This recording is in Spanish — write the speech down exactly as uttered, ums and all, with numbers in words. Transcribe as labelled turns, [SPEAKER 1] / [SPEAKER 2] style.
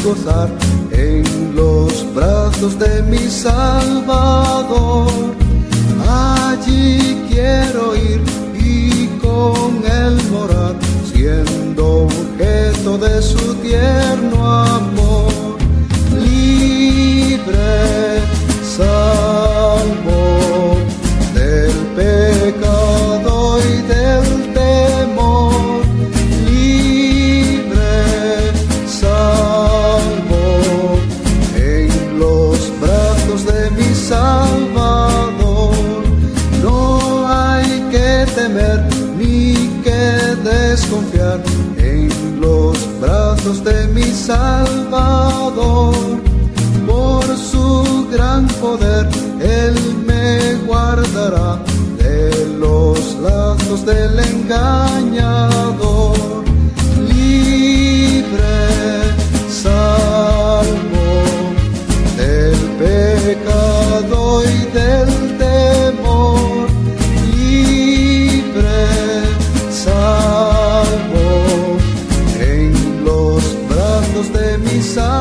[SPEAKER 1] gozar en los brazos de mi Salvador. Allí quiero ir y con él morar, siendo objeto de su tierno amor. Libre, salvo del pecado y del temor. Libre, salvo en los brazos de mi Salvador. No hay que temer ni que desconfiar en los brazos de mi Salvador. Por su gran poder Él me guardará de los lazos del engañador. Libre, salvo del pecado y del temor. Libre, salvo en los brazos de mi Salvador.